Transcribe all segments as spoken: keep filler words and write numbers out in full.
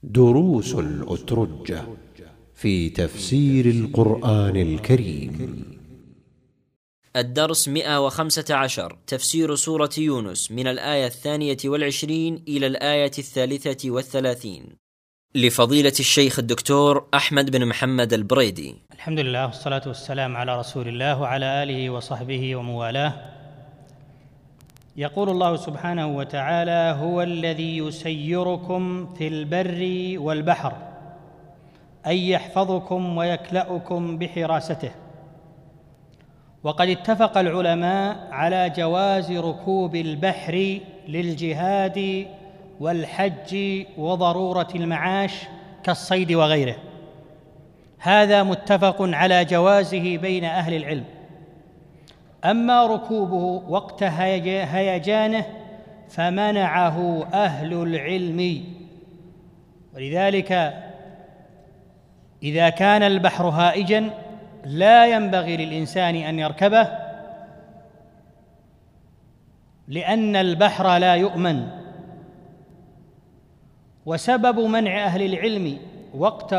دروس الأترجة في تفسير القرآن الكريم. الدرس مئة وخمسة عشر، تفسير سورة يونس من الآية الثانية والعشرين إلى الآية الثالثة والثلاثين، لفضيلة الشيخ الدكتور أحمد بن محمد البريدي. الحمد لله والصلاة والسلام على رسول الله وعلى آله وصحبه وموالاه. يقول الله سبحانه وتعالى: هو الذي يسيركم في البر والبحر، أي يحفظكم ويكلأكم بحراسته. وقد اتفق العلماء على جواز ركوب البحر للجهاد والحج وضرورة المعاش كالصيد وغيره، هذا متفق على جوازه بين أهل العلم. أما ركوبه وقت هيجانه فمنعه أهل العلم، ولذلك إذا كان البحر هائجا لا ينبغي للإنسان أن يركبه، لأن البحر لا يؤمن. وسبب منع أهل العلم وقت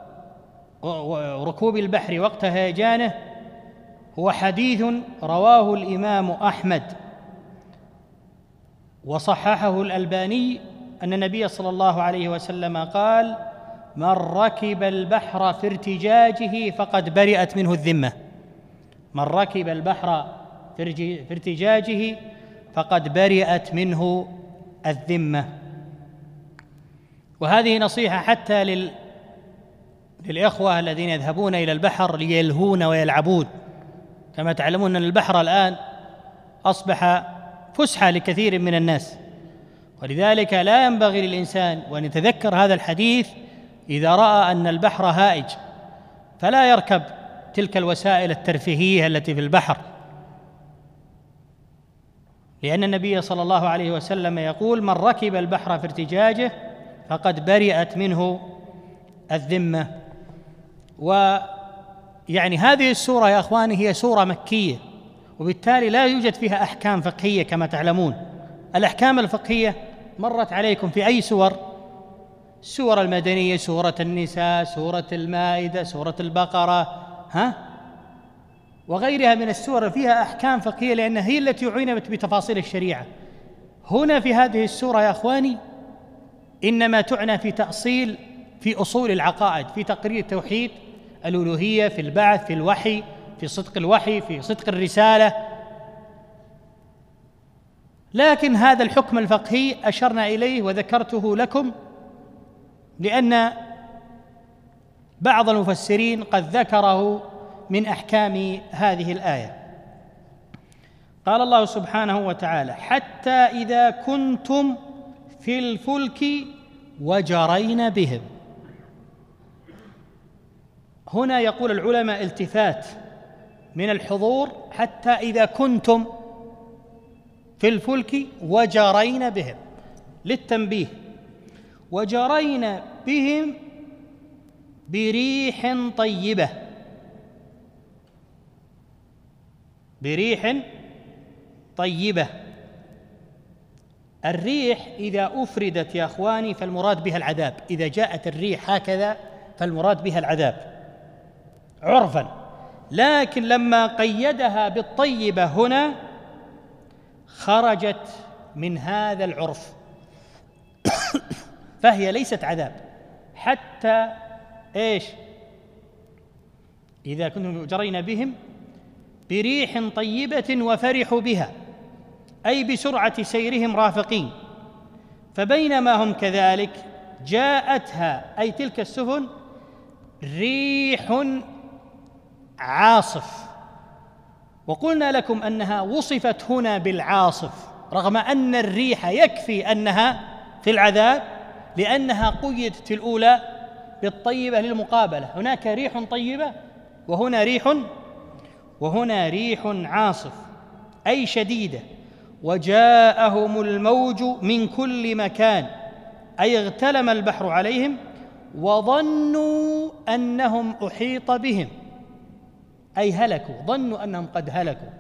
ركوب البحر وقت هيجانه هو حديث رواه الإمام أحمد وصححه الألباني أن النبي صلى الله عليه وسلم قال: من ركب البحر في ارتجاجه فقد برئت منه الذمة. من ركب البحر في ارتجاجه فقد برئت منه الذمة. وهذه نصيحة حتى لل... للإخوة الذين يذهبون إلى البحر ليلهون ويلعبون. كما تعلمون أن البحر الآن أصبح فسحة لكثير من الناس، ولذلك لا ينبغي للإنسان وأن يتذكر هذا الحديث إذا رأى أن البحر هائج، فلا يركب تلك الوسائل الترفيهية التي في البحر، لأن النبي صلى الله عليه وسلم يقول: من ركب البحر في ارتجاجه فقد برئت منه الذمة. ويعني هذه السورة يا أخواني هي سورة مكية، وبالتالي لا يوجد فيها أحكام فقهية كما تعلمون. الأحكام الفقهية مرت عليكم في أي سور؟ السور المدنية، سورة النساء، سورة المائدة، سورة البقرة، ها؟ وغيرها من السور فيها أحكام فقهية لأنها هي التي عنبت بتفاصيل الشريعة. هنا في هذه السورة يا أخواني إنما تعنى في تأصيل في أصول العقائد، في تقرير التوحيد، الألوهية، في البعث، في الوحي، في صدق الوحي، في صدق الرسالة. لكن هذا الحكم الفقهي أشرنا إليه وذكرته لكم لأن بعض المفسرين قد ذكره من أحكام هذه الآية. قال الله سبحانه وتعالى: حتى إذا كنتم في الفلك وجرين بهم. هنا يقول العلماء التفات من الحضور، حتى إذا كنتم في الفلك وجرين بهم، للتنبيه. وجرين بهم بريح طيبة، بريح طيبة. الريح إذا أفردت يا أخواني فالمراد بها العذاب. إذا جاءت الريح هكذا فالمراد بها العذاب عرفا، لكن لما قيدها بالطيبة هنا خرجت من هذا العرف فهي ليست عذاب. حتى إيش؟ إذا كنتم جرين بهم بريح طيبة وفرحوا بها، أي بسرعة سيرهم رافقين. فبينما هم كذلك جاءتها، أي تلك السفن، ريح عاصف. وقلنا لكم أنها وصفت هنا بالعاصف رغم أن الريح يكفي أنها في العذاب، لأنها قيدت في الأولى بالطيبة للمقابلة. هناك ريح طيبة وهنا ريح وهنا ريح عاصف، أي شديدة. وجاءهم الموج من كل مكان، أي اغتلم البحر عليهم وظنوا أنهم أحيط بهم، أي هلكوا، ظنوا أنهم قد هلكوا.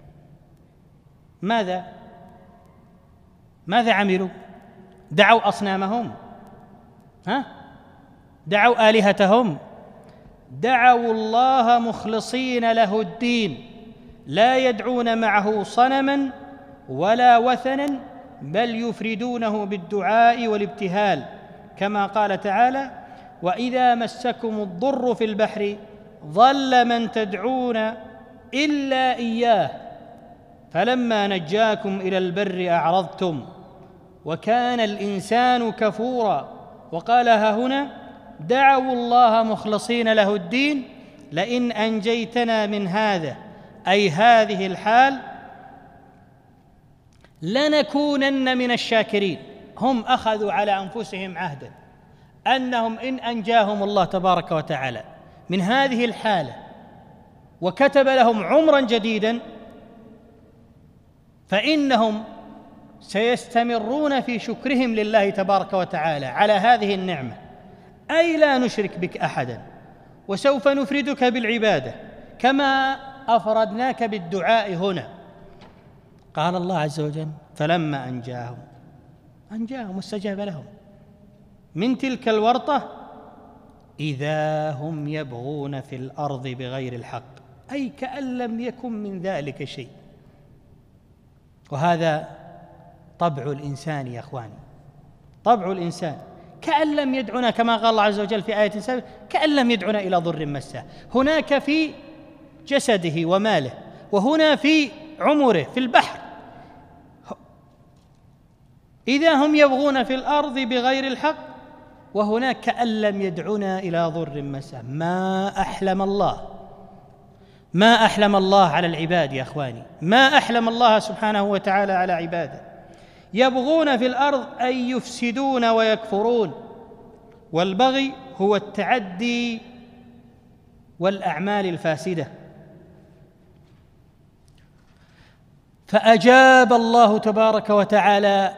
ماذا؟ ماذا عملوا؟ دعوا أصنامهم ها دعوا آلهتهم، دعوا الله مخلصين له الدين لا يدعون معه صنما ولا وثنا بل يفردونه بالدعاء والابتهال، كما قال تعالى: وإذا مسكم الضر في البحر ضل من تدعون إلا إياه فلما نجاكم إلى البر أعرضتم وكان الإنسان كفورا. وقالها هنا: دعوا الله مخلصين له الدين لئن أنجيتنا من هذا، أي هذه الحال، لنكونن من الشاكرين. هم أخذوا على أنفسهم عهدا أنهم إن أنجاهم الله تبارك وتعالى من هذه الحالة وكتب لهم عمرا جديدا فإنهم سيستمرون في شكرهم لله تبارك وتعالى على هذه النعمة، أي لا نشرك بك أحدا، وسوف نفردك بالعبادة كما أفردناك بالدعاء هنا. قال الله عز وجل: فلما أنجاهم أنجاهم واستجاب لهم من تلك الورطة إذا هم يبغون في الأرض بغير الحق، أي كأن لم يكن من ذلك شيء. وهذا طبع الإنسان يا أخواني، طبع الإنسان، كأن لم يدعنا، كما قال الله عز وجل في آية سابقة: كأن لم يدعنا إلى ضر مسه، هناك في جسده وماله، وهنا في عمره في البحر. إذا هم يبغون في الأرض بغير الحق، وهناك كأن لم يدعنا إلى ضر مسه. ما أحلم الله، ما أحلم الله على العباد يا أخواني، ما أحلم الله سبحانه وتعالى على عباده. يبغون في الأرض أي يفسدون ويكفرون، والبغي هو التعدي والأعمال الفاسدة. فأجاب الله تبارك وتعالى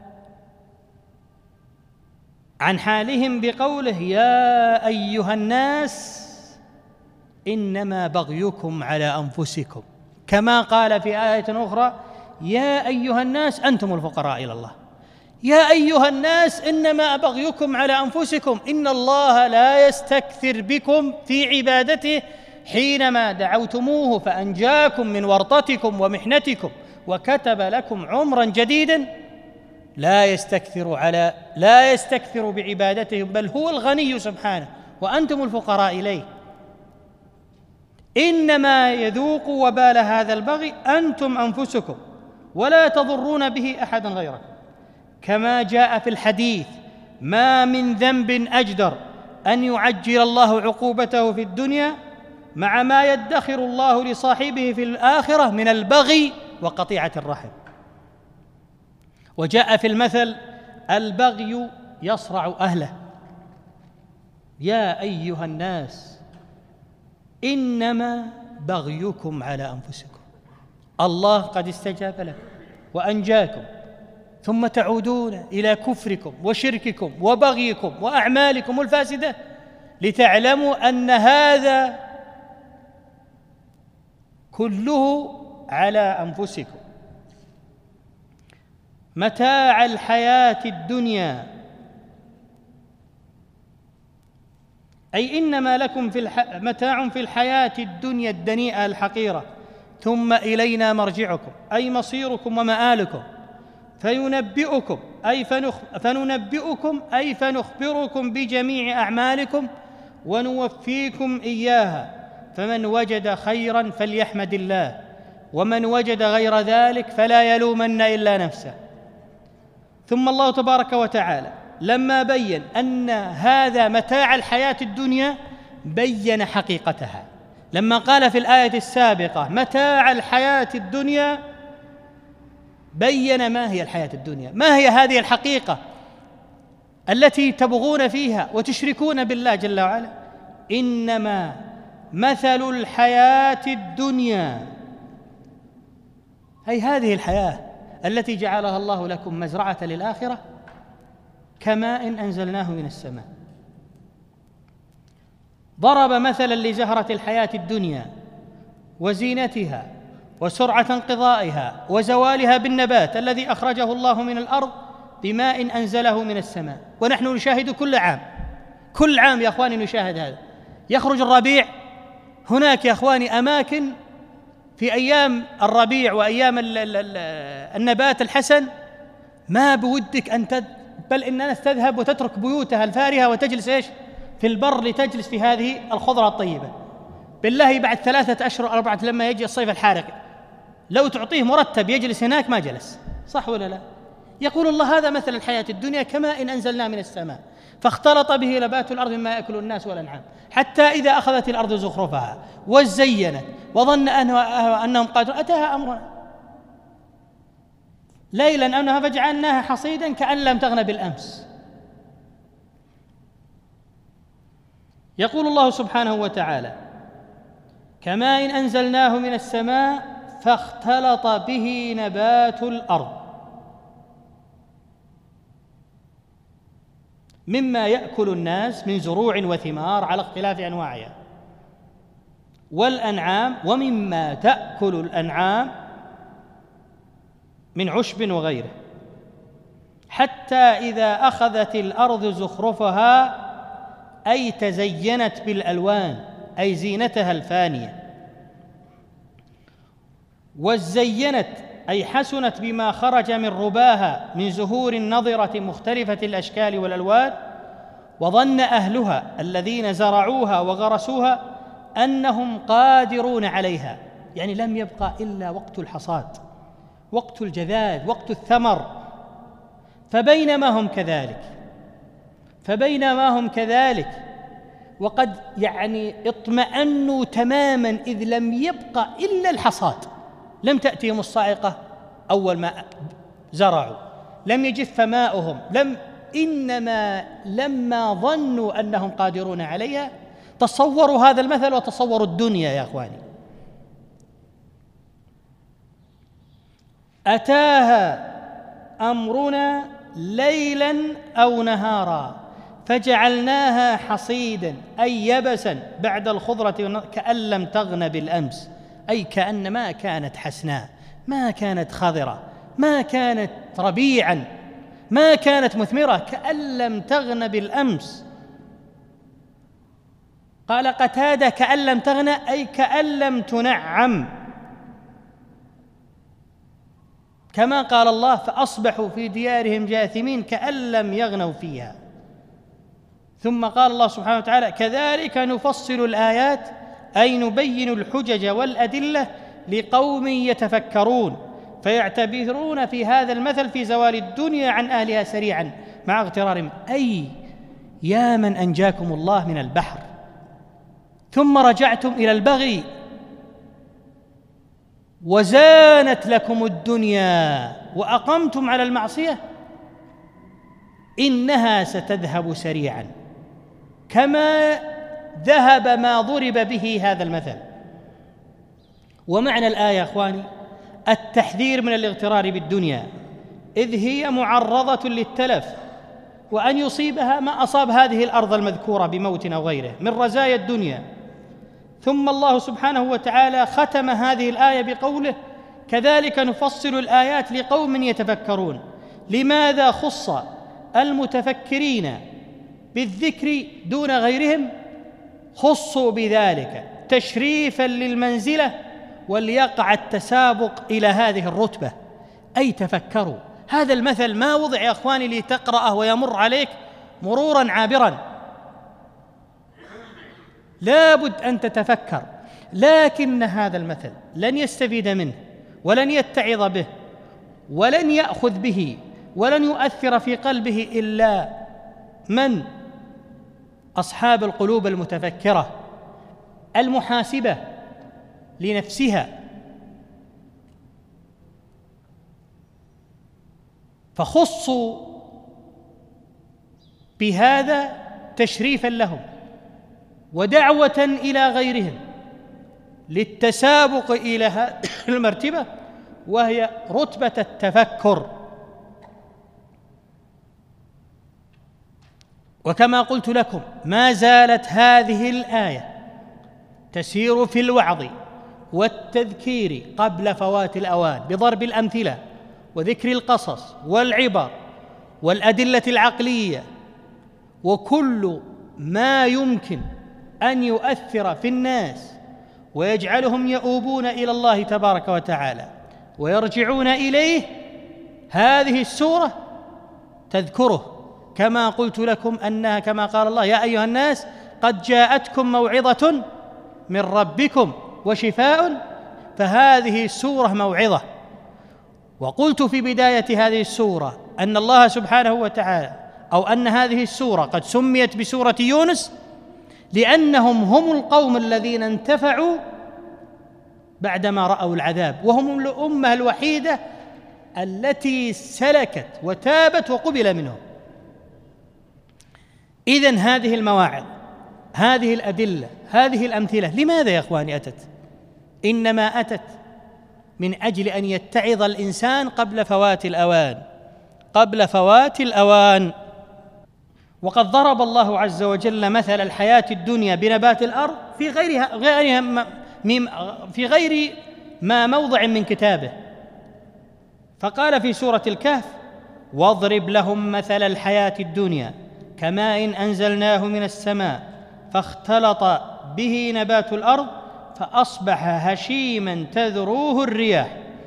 عن حالهم بقوله: يا أيها الناس إنما بغيكم على أنفسكم، كما قال في آية أخرى: يا أيها الناس أنتم الفقراء إلى الله. يا أيها الناس إنما بغيكم على أنفسكم، إن الله لا يستكثر بكم في عبادته حينما دعوتموه فأنجاكم من ورطتكم ومحنتكم وكتب لكم عمرا جديدا. لا يستكثر على لا يستكثر بعبادته، بل هو الغني سبحانه وأنتم الفقراء إليه. إنما يذوق وبال هذا البغي أنتم أنفسكم ولا تضرون به أحدا غيركم، كما جاء في الحديث: ما من ذنب أجدر أن يعجل الله عقوبته في الدنيا مع ما يدخر الله لصاحبه في الآخرة من البغي وقطيعة الرحم. وجاء في المثل: البغي يصرع أهله. يا أيها الناس إنما بغيكم على أنفسكم، الله قد استجاب لكم وأنجاكم، ثم تعودون إلى كفركم وشرككم وبغيكم وأعمالكم الفاسدة، لتعلموا أن هذا كله على أنفسكم. متاع الحياة الدنيا، أي إنما لكم في الح... متاع في الحياة الدنيا الدنيئة الحقيرة، ثم إلينا مرجعكم، أي مصيركم ومآلكم، فينبئكم أي فنخ... فننبئكم أي فنخبركم بجميع أعمالكم ونوفيكم إياها. فمن وجد خيرا فليحمد الله، ومن وجد غير ذلك فلا يلومن إلا نفسه. ثم الله تبارك وتعالى لما بين أن هذا متاع الحياة الدنيا بين حقيقتها، لما قال في الآية السابقة متاع الحياة الدنيا بين ما هي الحياة الدنيا، ما هي هذه الحقيقة التي تبغون فيها وتشركون بالله جل وعلا. إنما مثل الحياة الدنيا، أي هذه الحياة التي جعلها الله لكم مزرعة للآخرة، كماء أنزلناه من السماء. ضرب مثلا لزهرة الحياة الدنيا وزينتها وسرعة انقضائها وزوالها بالنبات الذي أخرجه الله من الأرض بماء أنزله من السماء. ونحن نشاهد كل عام كل عام يا أخواني نشاهد هذا. يخرج الربيع، هناك يا أخواني أماكن في أيام الربيع وأيام النبات الحسن ما بودك أن تد... بل إن الناس تذهب وتترك بيوتها الفارهة وتجلس إيش في البر لتجلس في هذه الخضرة الطيبة. بالله بعد ثلاثة أشهر أربعة لما يجي الصيف الحارق لو تعطيه مرتب يجلس هناك ما جلس، صح ولا لا؟ يقول الله هذا مثل الحياة الدنيا كماء أنزلنا من السماء فاختلط به نبات الأرض مما يأكل الناس والأنعام حتى إذا أخذت الأرض زخرفها وزينت وظن أنهم قادرون أتاها أمرنا ليلا أنها فجعلناها حصيدا كأن لم تغن بالأمس. يقول الله سبحانه وتعالى كماء أنزلناه من السماء فاختلط به نبات الأرض مما يأكل الناس من زروع وثمار على اختلاف أنواعها والأنعام ومما تأكل الأنعام من عشب وغيره حتى إذا أخذت الأرض زخرفها أي تزينت بالألوان أي زينتها الفانية، وزينت أي حسنت بما خرج من رباها من زهور نضرة مختلفة الأشكال والألوان، وظن أهلها الذين زرعوها وغرسوها أنهم قادرون عليها، يعني لم يبقى إلا وقت الحصاد وقت الجذاذ وقت الثمر. فبينما هم كذلك فبينما هم كذلك وقد يعني اطمأنوا تماما إذ لم يبقى إلا الحصاد، لم تأتيهم الصاعقة أول ما زرعوا، لم يجف ماؤهم، لم إنما لما ظنوا أنهم قادرون عليها. تصوروا هذا المثل وتصوروا الدنيا يا أخواني. أتاها أمرنا ليلا أو نهارا فجعلناها حصيدا أي يبسا بعد الخضرة كأن لم تغن بالأمس، أي كأن ما كانت حسناء، ما كانت خضرة، ما كانت ربيعا، ما كانت مثمرة، كأن لم تغن بالأمس. قال قتادة كأن لم تغن أي كأن لم تنعم، كما قال الله فأصبحوا في ديارهم جاثمين كأن لم يغنوا فيها. ثم قال الله سبحانه وتعالى كذلك نفصل الآيات أي نبين الحجج والأدلة لقوم يتفكرون فيعتبرون في هذا المثل في زوال الدنيا عن أهلها سريعا مع اغترارهم، أي يا من أنجاكم الله من البحر ثم رجعتم إلى البغي وزانت لكم الدنيا وأقمتم على المعصية إنها ستذهب سريعا كما ذهب ما ضرب به هذا المثل. ومعنى الآية يا أخواني التحذير من الاغترار بالدنيا، إذ هي معرضة للتلف وأن يصيبها ما أصاب هذه الأرض المذكورة بموت أو غيره من رزايا الدنيا. ثم الله سبحانه وتعالى ختم هذه الآية بقوله كذلك نفصل الآيات لقوم يتفكرون. لماذا خص المتفكرين بالذكر دون غيرهم؟ خصوا بذلك تشريفا للمنزلة وليقع التسابق إلى هذه الرتبة، أي تفكروا. هذا المثل ما وضع يا أخواني لتقرأه ويمر عليك مرورا عابرا، لابد أن تتفكر. لكن هذا المثل لن يستفيد منه ولن يتعظ به ولن يأخذ به ولن يؤثر في قلبه إلا من أصحاب القلوب المتفكرة المحاسبة لنفسها. فخصوا بهذا تشريفا لهم ودعوة إلى غيرهم للتسابق إلى هذه المرتبة وهي رتبة التفكر. وكما قلت لكم ما زالت هذه الآية تسير في الوعظ والتذكير قبل فوات الأوان بضرب الأمثلة وذكر القصص والعبر والأدلة العقلية وكل ما يمكن أن يؤثر في الناس ويجعلهم يؤوبون إلى الله تبارك وتعالى ويرجعون إليه، هذه السورة تذكره، كما قلت لكم أنها كما قال الله: يا أيها الناس قد جاءتكم موعظة من ربكم وشفاء، فهذه السورة موعظة. وقلت في بداية هذه السورة أن الله سبحانه وتعالى أو أن هذه السورة قد سميت بسورة يونس لأنهم هم القوم الذين انتفعوا بعدما رأوا العذاب، وهم الأمة الوحيدة التي سلكت وتابت وقبل منهم. إذن هذه المواعظ، هذه الأدلة، هذه الأمثلة لماذا يا أخواني أتت؟ إنما أتت من أجل أن يتعظ الإنسان قبل فوات الأوان، قبل فوات الأوان. وقد ضرب الله عز وجل مثل الحياة الدنيا بنبات الأرض في غيرها غيرها في غير ما موضع من كتابه، فقال في سورة الكهف: واضرب لهم مثل الحياة الدنيا كماء أنزلناه من السماء فاختلط به نبات الأرض فأصبح هشيما تذروه الرياح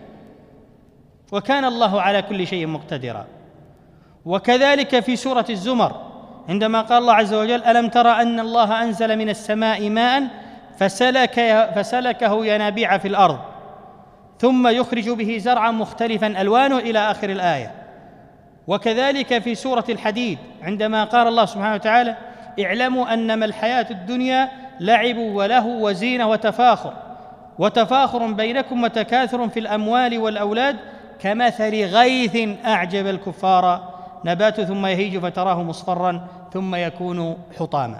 وكان الله على كل شيء مقتدرا. وكذلك في سورة الزمر عندما قال الله عز وجل: ألم ترى أن الله أنزل من السماء ماء فسلك فسلكه ينابيع في الأرض ثم يخرج به زرعا مختلفا ألوانه إلى آخر الآية. وكذلك في سورة الحديد عندما قال الله سبحانه وتعالى: اعلموا أنما الحياة الدنيا لعب ولهو وزينة وتفاخر وتفاخر بينكم وتكاثر في الأموال والأولاد كمثل غيث أعجب الكفار نباته ثم يهيج فتراه مصفرا ثم يكون حطاما.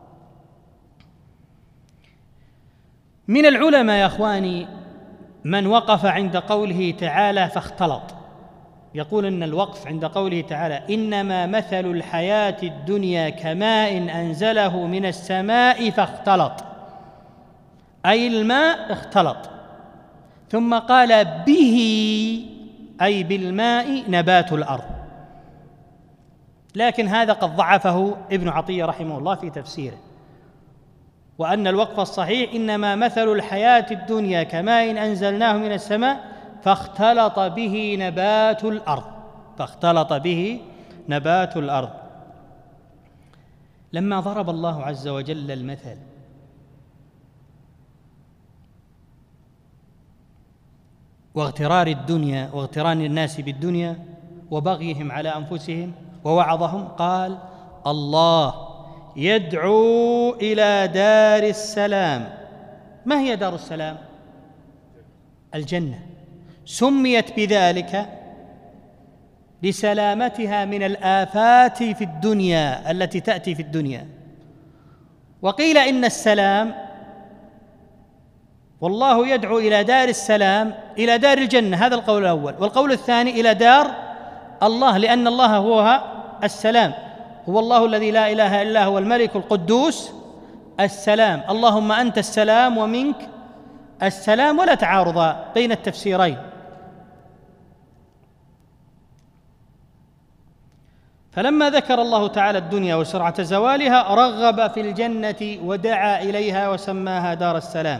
من العلماء يا أخواني من وقف عند قوله تعالى فاختلط، يقول أن الوقف عند قوله تعالى: إنما مثل الحياة الدنيا كماء أنزله من السماء فاختلط، أي الماء اختلط، ثم قال به أي بالماء نبات الأرض. لكن هذا قد ضعفه ابن عطية رحمه الله في تفسيره، وأن الوقف الصحيح: إنما مثل الحياة الدنيا كماء أنزلناه من السماء فاختلط به نبات الأرض، فاختلط به نبات الأرض. لما ضرب الله عز وجل المثل واغترار الدنيا واغتران الناس بالدنيا وبغيهم على أنفسهم ووعظهم، قال: الله يدعو إلى دار السلام. ما هي دار السلام؟ الجنة. سميت بذلك لسلامتها من الآفات في الدنيا التي تأتي في الدنيا. وقيل إن السلام، والله يدعو إلى دار السلام، إلى دار الجنة، هذا القول الأول. والقول الثاني إلى دار الله، لأن الله هو السلام، هو الله الذي لا إله إلا هو الملك القدوس السلام. اللهم أنت السلام ومنك السلام، ولا تعارض بين التفسيرين. فلما ذكر الله تعالى الدنيا وسرعة زوالها رغب في الجنة ودعا إليها وسماها دار السلام.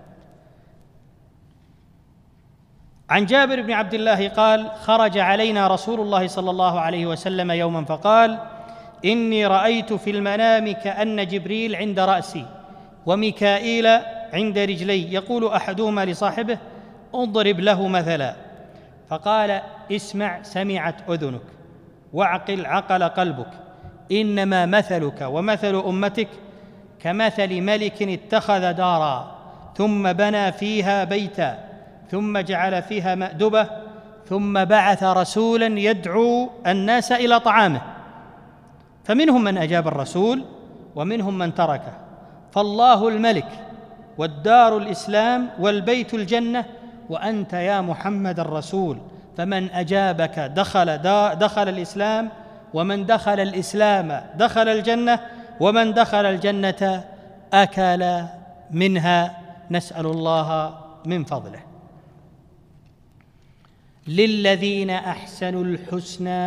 عن جابر بن عبد الله قال: خرج علينا رسول الله صلى الله عليه وسلم يوما فقال: إني رأيت في المنام كأن جبريل عند رأسي وميكائيل عند رجلي، يقول أحدهما لصاحبه: اضرب له مثلا. فقال: اسمع سمعت أذنك واعقل عقل قلبك، إنما مثلك ومثل أمتك كمثل ملك اتخذ دارا ثم بنى فيها بيتا ثم جعل فيها مأدبة ثم بعث رسولا يدعو الناس إلى طعامه، فمنهم من أجاب الرسول ومنهم من تركه، فالله الملك والدار الإسلام والبيت الجنة، وأنت يا محمد الرسول، فمن أجابك دخل, دخل الإسلام، ومن دخل الإسلام دخل الجنة، ومن دخل الجنة أكل منها، نسأل الله من فضله. للذين أحسنوا الحسنى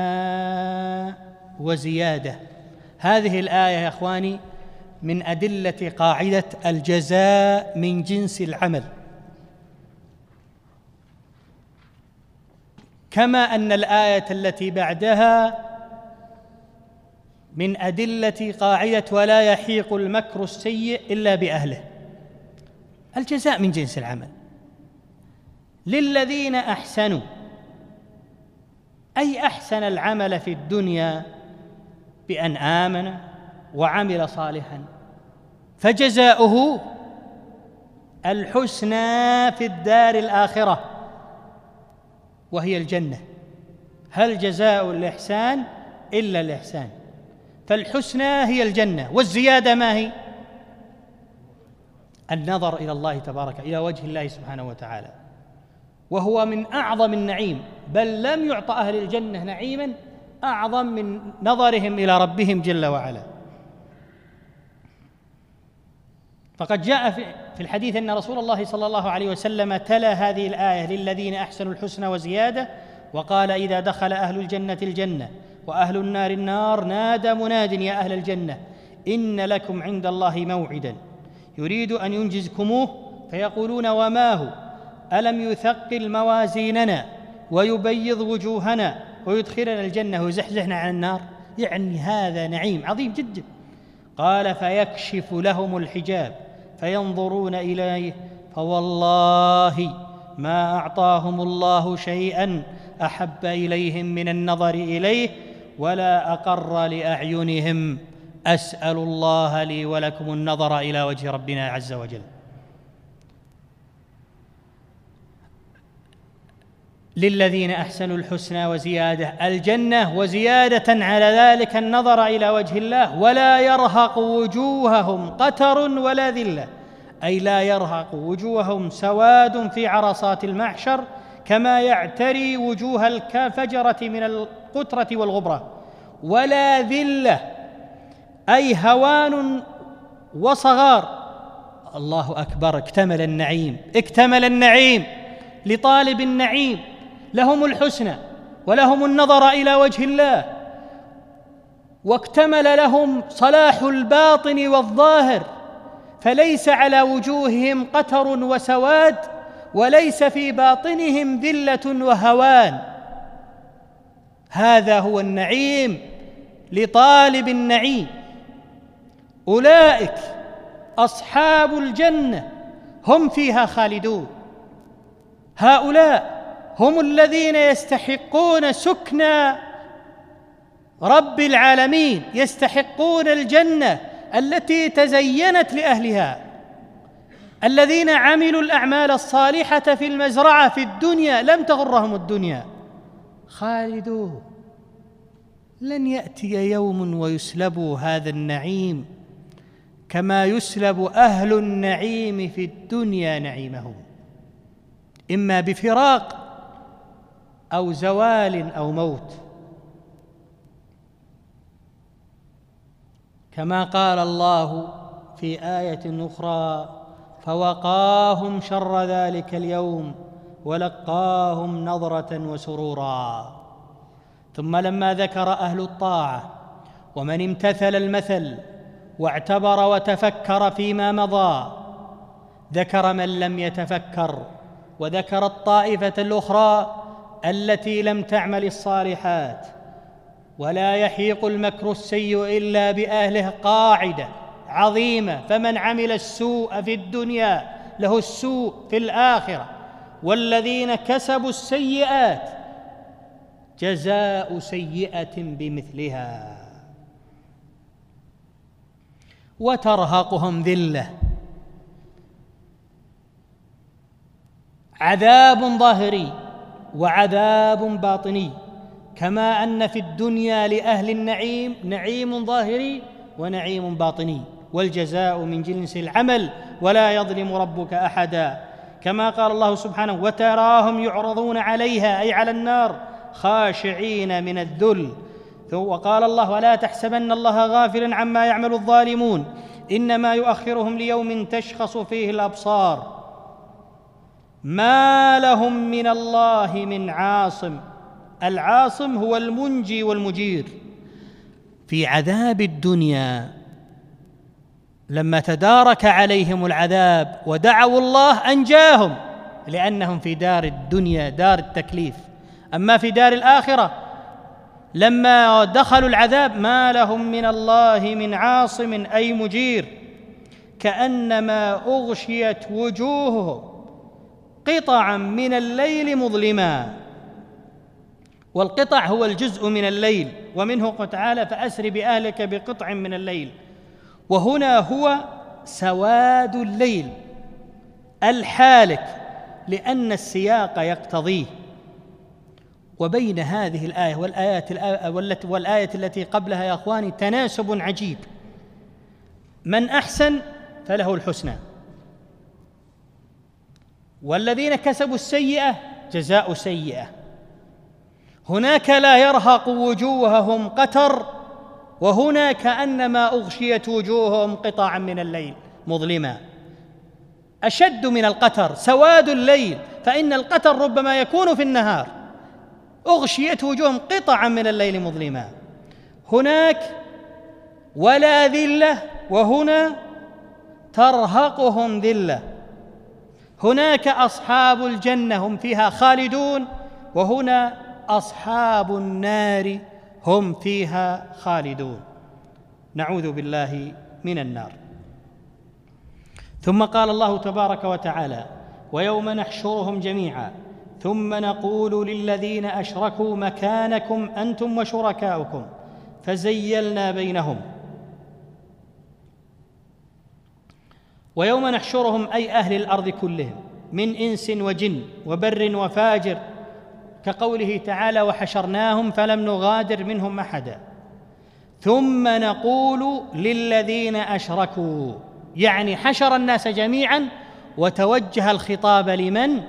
وزيادة. هذه الآية يا أخواني من أدلة قاعدة الجزاء من جنس العمل، كما أن الآية التي بعدها من أدلة قاعدة ولا يحيق المكر السيء إلا بأهله. الجزاء من جنس العمل. للذين أحسنوا أي أحسن العمل في الدنيا بأن آمن وعمل صالحا، فجزاؤه الحسنى في الدار الآخرة وهي الجنة. هل جزاء الإحسان إلا الإحسان؟ فالحسنى هي الجنة، والزيادة ما هي؟ النظر إلى الله تبارك إلى وجه الله سبحانه وتعالى، وهو من أعظم النعيم، بل لم يعط أهل الجنة نعيما أعظم من نظرهم إلى ربهم جل وعلا. فقد جاء في الحديث أن رسول الله صلى الله عليه وسلم تلا هذه الآية للذين أحسنوا الحسنى وزيادة، وقال إذا دخل أهل الجنة الجنة وأهل النار النار نادى مناد يا أهل الجنة إن لكم عند الله موعدا يريد أن ينجزكموه، فيقولون وما هو؟ ألم يثقل موازيننا ويبيض وجوهنا ويدخلنا الجنة ويزحزحنا عن النار؟ يعني هذا نعيم عظيم جدا. قال فيكشف لهم الحجاب فينظرون إليه فوالله ما أعطاهم الله شيئا أحب إليهم من النظر إليه ولا أقر لأعينهم. أسأل الله لي ولكم النظر إلى وجه ربنا عز وجل. للذين أحسنوا الحسنى وزيادة، الجنة، وزيادة على ذلك النظر إلى وجه الله، ولا يرهق وجوههم قتر ولا ذلة، أي لا يرهق وجوههم سواد في عرصات المحشر كما يعتري وجوه الكفجرة من القترة والغبرة، ولا ذلة أي هوان وصغار. الله أكبر، اكتمل النعيم، اكتمل النعيم لطالب النعيم، لهم الحسنى ولهم النظر إلى وجه الله، واكتمل لهم صلاح الباطن والظاهر، فليس على وجوههم قتر وسواد، وليس في باطنهم ذلة وهوان. هذا هو النعيم لطالب النعيم. أولئك أصحاب الجنة هم فيها خالدون. هؤلاء هم الذين يستحقون سكن رب العالمين، يستحقون الجنة التي تزينت لأهلها، الذين عملوا الأعمال الصالحة في المزرعة في الدنيا لم تغرهم الدنيا، خالدون. لن يأتي يوم ويسلبوا هذا النعيم كما يسلب أهل النعيم في الدنيا نعيمهم، إما بفراق أو زوال أو موت، كما قال الله في آية أخرى فوقاهم شر ذلك اليوم ولقاهم نضرة وسرورا. ثم لما ذكر أهل الطاعة ومن امتثل المثل واعتبر وتفكر فيما مضى، ذكر من لم يتفكر، وذكر الطائفة الأخرى التي لم تعمل الصالحات. ولا يحيق المكر السيء إلا بأهله، قاعدة عظيمة. فمن عمل السوء في الدنيا له السوء في الآخرة، والذين كسبوا السيئات جزاء سيئة بمثلها، وترهقهم ذلة، عذاب ظاهري وعذاب باطني، كما أن في الدنيا لأهل النعيم نعيم ظاهري ونعيم باطني، والجزاء من جنس العمل ولا يظلم ربك أحدا. كما قال الله سبحانه وتراهم يعرضون عليها أي على النار خاشعين من الذل. وقال الله ولا تحسبن الله غافلا عما يعمل الظالمون إنما يؤخرهم ليوم تشخص فيه الأبصار. ما لهم من الله من عاصم. العاصم هو المنجي والمجير. في عذاب الدنيا لما تدارك عليهم العذاب ودعوا الله أنجاهم، لأنهم في دار الدنيا دار التكليف. أما في دار الآخرة لما دخلوا العذاب ما لهم من الله من عاصم أي مجير، كأنما أغشيت وجوههم قطعا من الليل مظلما. والقطع هو الجزء من الليل، ومنه قال تعالى فأسر بأهلك بقطع من الليل، وهنا هو سواد الليل الحالك لأن السياق يقتضيه. وبين هذه الآية والآيات والآية التي قبلها يا أخواني تناسب عجيب. من أحسن فله الحسنى، والذين كسبوا السيئة جزاء سيئة. هناك لا يرهق وجوههم قتر، وهنا كأنما أغشيت وجوههم قطعا من الليل مظلما. أشد من القتر سواد الليل، فإن القتر ربما يكون في النهار. أغشيت وجوههم قطعا من الليل مظلما. هناك ولا ذلة، وهنا ترهقهم ذلة. هناك أصحاب الجنة هم فيها خالدون، وهنا أصحاب النار هم فيها خالدون. نعوذ بالله من النار. ثم قال الله تبارك وتعالى ويوم نحشرهم جميعا ثم نقول للذين أشركوا مكانكم أنتم وشركاؤكم فزيلنا بينهم. ويوم نحشرهم أي أهل الأرض كلهم من إنس وجن وبر وفاجر، كقوله تعالى وحشرناهم فلم نغادر منهم أحدا. ثم نقول للذين أشركوا، يعني حشر الناس جميعا وتوجه الخطاب لمن؟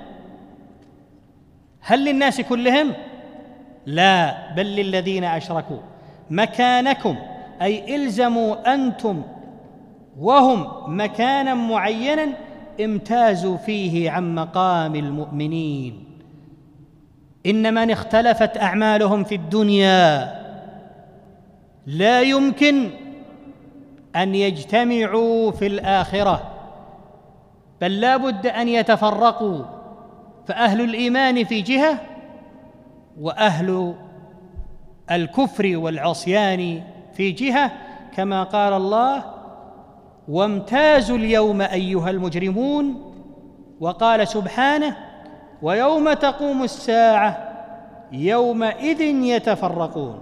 هل للناس كلهم؟ لا، بل للذين أشركوا. مكانكم أي الزموا أنتم وهم مكانا معينا امتازوا فيه عن مقام المؤمنين. إن من اختلفت أعمالهم في الدنيا لا يمكن أن يجتمعوا في الآخرة، بل لا بد أن يتفرقوا، فأهل الإيمان في جهة وأهل الكفر والعصيان في جهة، كما قال الله وامتازوا اليوم أيها المجرمون. وقال سبحانه ويوم تقوم الساعة يومئذ يتفرقون.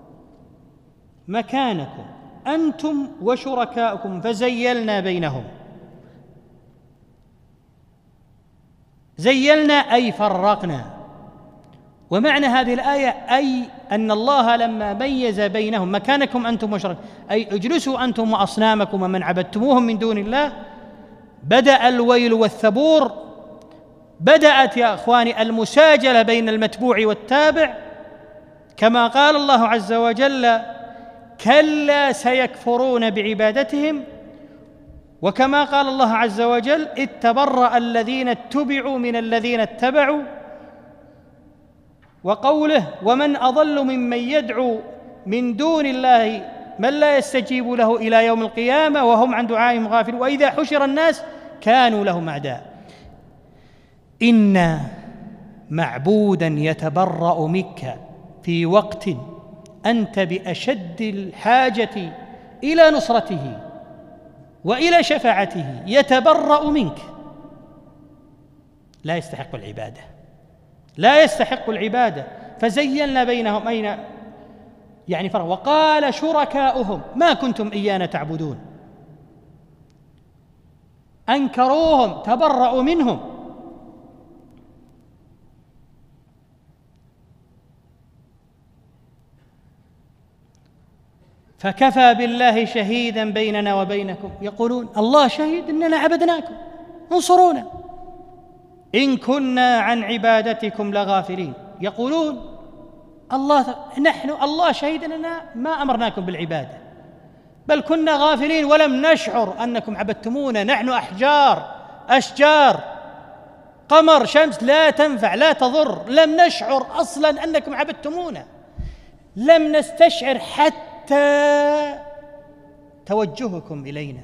مكانكم أنتم وشركاؤكم فزيلنا بينهم. زيلنا أي فرقنا. ومعنى هذه الآية أي أن الله لما ميز بينهم مكانكم أنتم وشركاؤكم أي اجلسوا أنتم وأصنامكم ومن عبدتموهم من دون الله، بدأ الويل والثبور، بدأت يا أخواني المساجلة بين المتبوع والتابع، كما قال الله عز وجل كلا سيكفرون بعبادتهم، وكما قال الله عز وجل إذ تبرأ الذين اتبعوا من الذين اتبعوا، وقوله ومن أضل ممن يدعو من دون الله من لا يستجيب له إلى يوم القيامة وهم عن دعائهم غافلون وإذا حشر الناس كانوا لهم أعداء. إن معبودا يتبرأ منك في وقت أنت بأشد الحاجة إلى نصرته وإلى شفاعته، يتبرأ منك، لا يستحق العبادة، لا يستحق العبادة. فزيلنا بينهم أين يعني فرق. وقال شركاؤهم ما كنتم إيانا تعبدون، أنكروهم تبرأوا منهم. فكفى بالله شهيدا بيننا وبينكم، يقولون الله شهيد إننا عبدناكم انصرونا إن كنا عن عبادتكم لغافلين. يقولون الله نحن الله شهيد أننا ما أمرناكم بالعبادة بل كنا غافلين ولم نشعر أنكم عبدتمونا، نحن أحجار أشجار قمر، شمس، لا تنفع لا تضر، لم نشعر أصلا أنكم عبدتمونا، لم نستشعر حتى توجهكم إلينا.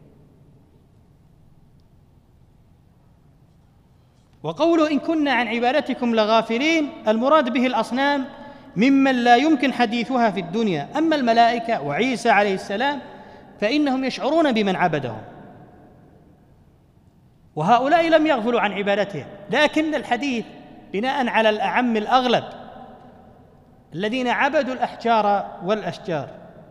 وقوله إن كنا عن عبادتكم لغافلين، المراد به الأصنام ممن لا يمكن حديثها في الدنيا. أما الملائكة وعيسى عليه السلام فإنهم يشعرون بمن عبدهم، وهؤلاء لم يغفلوا عن عبادتهم، لكن الحديث بناء على الأعم الأغلب الذين عبدوا الأحجار والأشجار.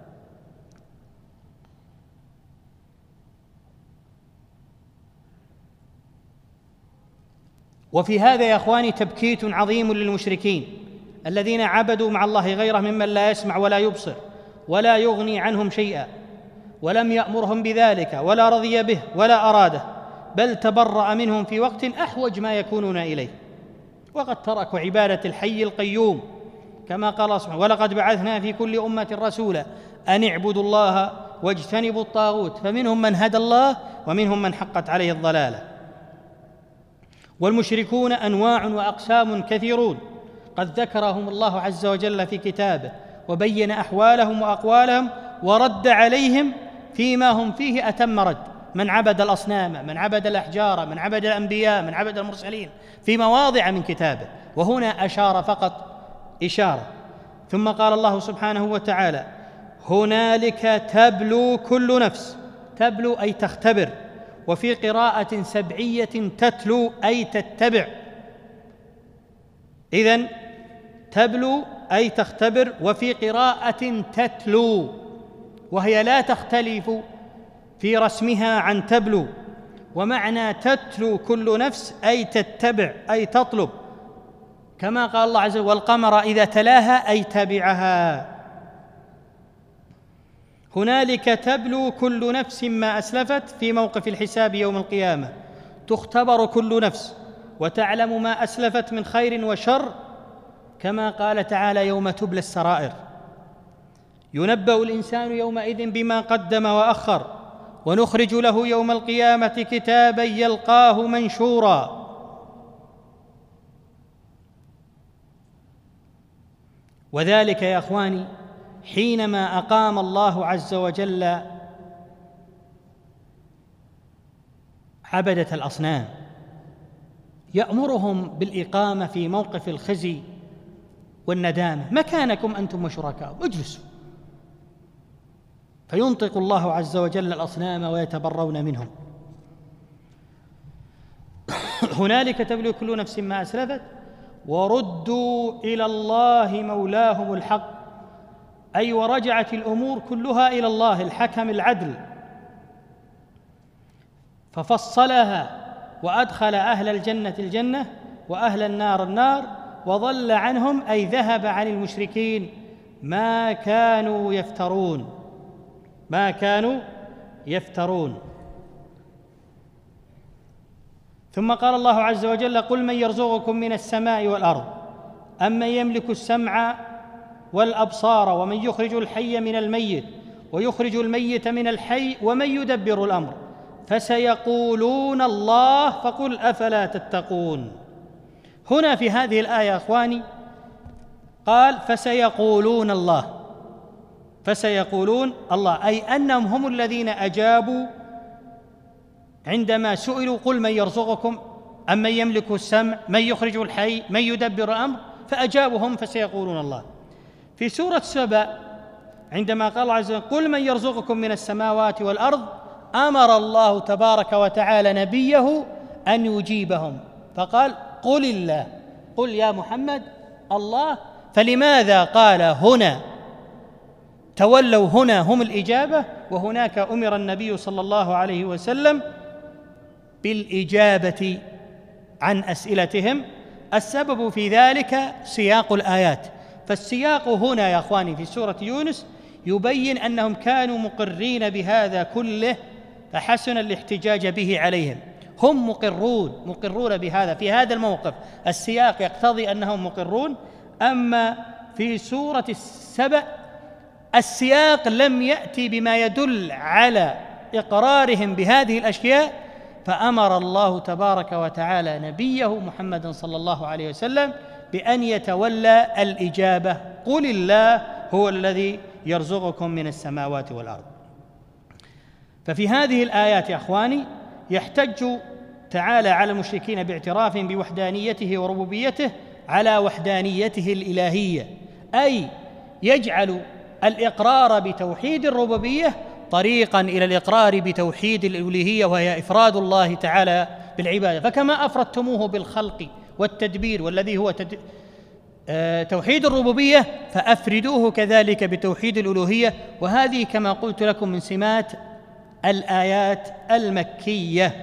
وفي هذا يا أخواني تبكيت عظيم للمشركين الذين عبدوا مع الله غيره ممن لا يسمع ولا يبصر ولا يغني عنهم شيئا، ولم يأمرهم بذلك ولا رضي به ولا أراده، بل تبرأ منهم في وقت أحوج ما يكونون إليه، وقد تركوا عبادة الحي القيوم كما قال سبحانه: ولقد بعثنا في كل أمة رسولا أن اعبدوا الله واجتنبوا الطاغوت فمنهم من هدى الله ومنهم من حقت عليه الضلالة. والمشركون أنواع وأقسام كثيرون قد ذكرهم الله عز وجل في كتابه، وبين أحوالهم وأقوالهم، ورد عليهم فيما هم فيه أتم رد: من عبد الأصنام، من عبد الأحجار، من عبد الأنبياء، من عبد المرسلين، في مواضع من كتابه. وهنا أشار فقط إشارة. ثم قال الله سبحانه وتعالى: هنالك تبلو كل نفس، تبلو أي تختبر، وفي قراءة سبعية تتلو أي تتبع. إذن تبلو أي تختبر، وفي قراءة تتلو، وهي لا تختلف في رسمها عن تبلو. ومعنى تتلو كل نفس أي تتبع أي تطلب، كما قال الله عز وجل: والقمر إذا تلاها أي تبعها. هنالك تبلو كل نفس ما أسلفت في موقف الحساب يوم القيامة، تختبر كل نفس وتعلم ما أسلفت من خير وشر، كما قال تعالى: يوم تبلى السرائر. ينبأ الإنسان يومئذ بما قدم وأخر، ونخرج له يوم القيامة كتابا يلقاه منشورا. وذلك يا أخواني حينما أقام الله عز وجل عبدة الأصنام، يأمرهم بالإقامة في موقف الخزي والندامة: مكانكم أنتم وشركاء اجلسوا. فينطق الله عز وجل الأصنام ويتبرون منهم. هنالك تبلو كل نفس ما أسلفت وردوا إلى الله مولاهم الحق، أي ورجعت الأمور كلها إلى الله الحكم العدل، ففصلها وأدخل أهل الجنة الجنة وأهل النار النار، وضل عنهم أي ذهب عن المشركين ما كانوا يفترون ما كانوا يفترون. ثم قال الله عز وجل: قل من يرزقكم من السماء والأرض أمن يملك السمع والأبصار ومن يخرج الحي من الميت ويخرج الميت من الحي ومن يدبر الأمر فسيقولون الله فقل أفلا تتقون. هنا في هذه الآية أخواني قال فسيقولون الله، فسيقولون الله، أي أنهم هم الذين أجابوا عندما سئلوا: قل من يرزقكم أمن يملك السمع من يخرج الحي من يدبر الأمر، فأجابوا هم فسيقولون الله. في سورة سبأ عندما قال الله عز وجل: قل من يرزقكم من السماوات والأرض، أمر الله تبارك وتعالى نبيه أن يجيبهم فقال: قل الله، قل يا محمد الله. فلماذا قال هنا تولوا هنا هم الإجابة، وهناك أمر النبي صلى الله عليه وسلم بالإجابة عن أسئلتهم؟ السبب في ذلك سياق الآيات. فالسياق هنا يا أخواني في سورة يونس يبين أنهم كانوا مقرين بهذا كله، فحسن الاحتجاج به عليهم. هم مقرون مقرون بهذا في هذا الموقف، السياق يقتضي أنهم مقرون. أما في سورة السبأ السياق لم يأتي بما يدل على إقرارهم بهذه الأشياء، فأمر الله تبارك وتعالى نبيه محمدا صلى الله عليه وسلم بأن يتولى الإجابة: قل الله هو الذي يرزقكم من السماوات والأرض. ففي هذه الآيات يا أخواني يحتج تعالى على المشركين باعتراف بوحدانيته وربوبيته على وحدانيته الإلهية، أي يجعل الإقرار بتوحيد الربوبية طريقاً إلى الإقرار بتوحيد الألوهية، وهي إفراد الله تعالى بالعبادة. فكما أفردتموه بالخلق والتدبير والذي هو تد... آه توحيد الربوبية، فأفردوه كذلك بتوحيد الألوهية. وهذه كما قلت لكم من سمات الآيات المكية.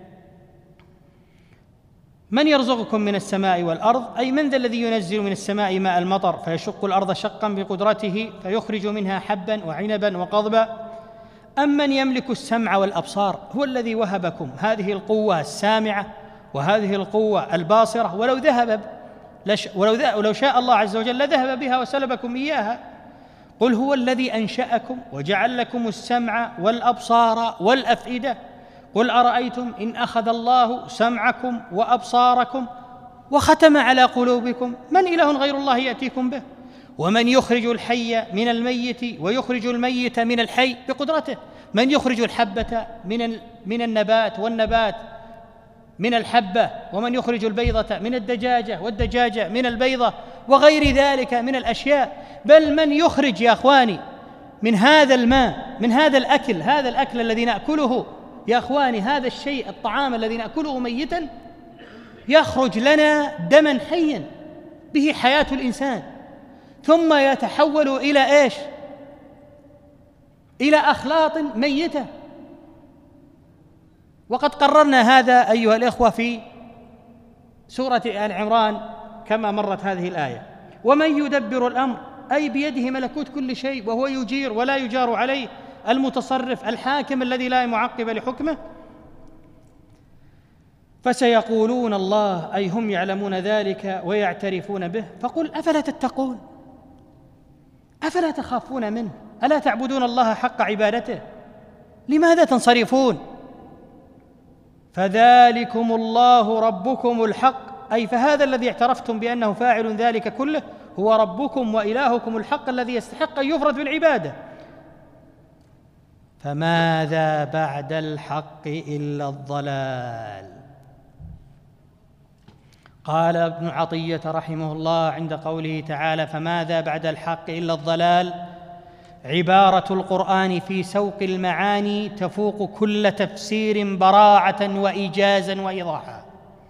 من يرزقكم من السماء والأرض، أي من ذا الذي ينزل من السماء ماء المطر فيشق الأرض شقا بقدرته فيخرج منها حبا وعنبا وقضبا، أم من يملك السمع والأبصار، هو الذي وهبكم هذه القوة السامعة وهذه القوة الباصرة، ولو ذهب لش ولو, ذا ولو شاء الله عز وجل لذهب بها وسلبكم إياها. قل هو الذي أنشأكم وجعل لكم السمع والأبصار والأفئدة. قل أرأيتم إن أخذ الله سمعكم وأبصاركم وختم على قلوبكم من إله غير الله يأتيكم به، ومن يخرج الحي من الميت ويخرج الميت من الحي بقدرته، من يخرج الحبة من من النبات والنبات من الحبة، ومن يخرج البيضة من الدجاجة والدجاجة من البيضة، وغير ذلك من الأشياء. بل من يخرج يا أخواني من هذا الماء، من هذا الأكل، هذا الأكل الذي نأكله يا أخواني، هذا الشيء الطعام الذي نأكله ميتا يخرج لنا دما حيا به حياة الإنسان، ثم يتحول إلى إيش؟ إلى أخلاط ميتة. وقد قررنا هذا أيها الإخوة في سورة آل عمران كما مرت هذه الآية: ومن يدبر الأمر، أي بيده ملكوت كل شيء، وهو يجير ولا يجار عليه، المتصرف الحاكم الذي لا معقب لحكمه. فسيقولون الله، أي هم يعلمون ذلك ويعترفون به. فقل أفلا تتقون، أفلا تخافون منه، ألا تعبدون الله حق عبادته، لماذا تنصرفون؟ فذلكم الله ربكم الحق، أي فهذا الذي اعترفتم بأنه فاعل ذلك كله هو ربكم وإلهكم الحق الذي يستحق أن يفرد بالعبادة. فماذا بعد الحق إلا الضلال؟ قال ابن عطية رحمه الله عند قوله تعالى فماذا بعد الحق إلا الضلال: عبارة القرآن في سوق المعاني تفوق كل تفسير براعة وإيجازا وإيضاحا.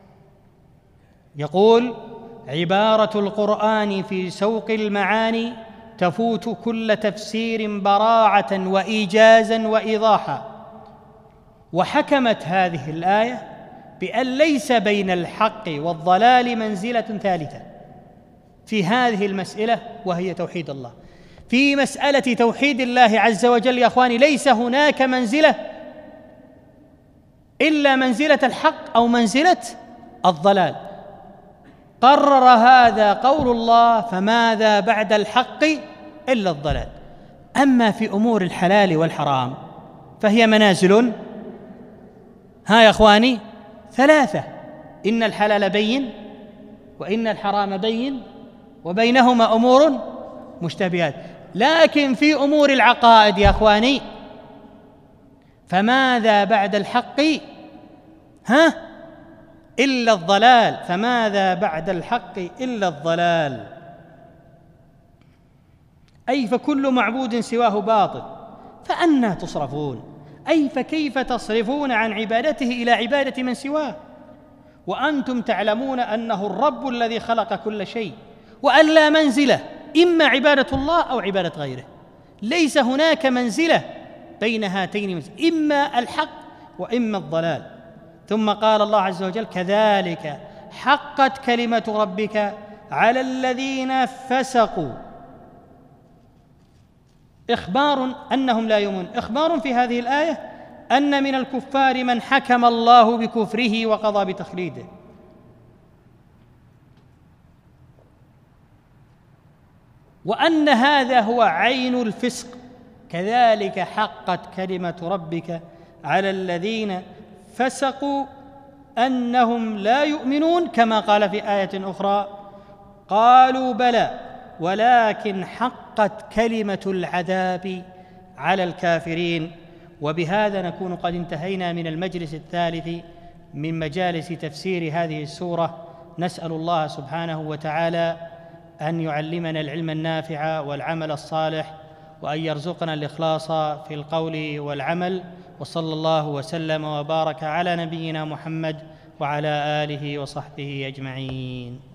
يقول: عبارة القرآن في سوق المعاني تفوت كل تفسير براعة وإيجازا وإيضاحا. وحكمت هذه الآية بأن ليس بين الحق والضلال منزلة ثالثة في هذه المسألة، وهي توحيد الله. في مسألة توحيد الله عز وجل يا أخواني ليس هناك منزلة إلا منزلة الحق أو منزلة الضلال. قرر هذا قول الله فماذا بعد الحق إلا الضلال. أما في أمور الحلال والحرام فهي منازل، ها يا أخواني، ثلاثة: إن الحلال بين، وإن الحرام بين، وبينهما أمور مشتبهات. لكن في أمور العقائد يا أخواني فماذا بعد الحق ها إلا الضلال، فماذا بعد الحق إلا الضلال، أي فكل معبود سواه باطل، فأنى تصرفون، أي فكيف تصرفون عن عبادته إلى عبادة من سواه، وأنتم تعلمون أنه الرب الذي خلق كل شيء، وأن لا منزلة إما عبادة الله أو عبادة غيره، ليس هناك منزلة بين هاتين منزلة، إما الحق وإما الضلال. ثم قال الله عز وجل كذلك حقت كلمة ربك على الذين فسقوا، إخبار أنهم لا يؤمنون، إخبار في هذه الآية أن من الكفار من حكم الله بكفره وقضى بتخليده. وأن هذا هو عين الفسق. كذلك حقت كلمة ربك على الذين فسقوا أنهم لا يؤمنون، كما قال في آية أخرى: قالوا بلى ولكن حقت كلمة العذاب على الكافرين. وبهذا نكون قد انتهينا من المجلس الثالث من مجالس تفسير هذه السورة. نسأل الله سبحانه وتعالى أن يعلمنا العلم النافع والعمل الصالح، وأن يرزقنا الإخلاص في القول والعمل. وصلى الله وسلم وبارك على نبينا محمد وعلى آله وصحبه أجمعين.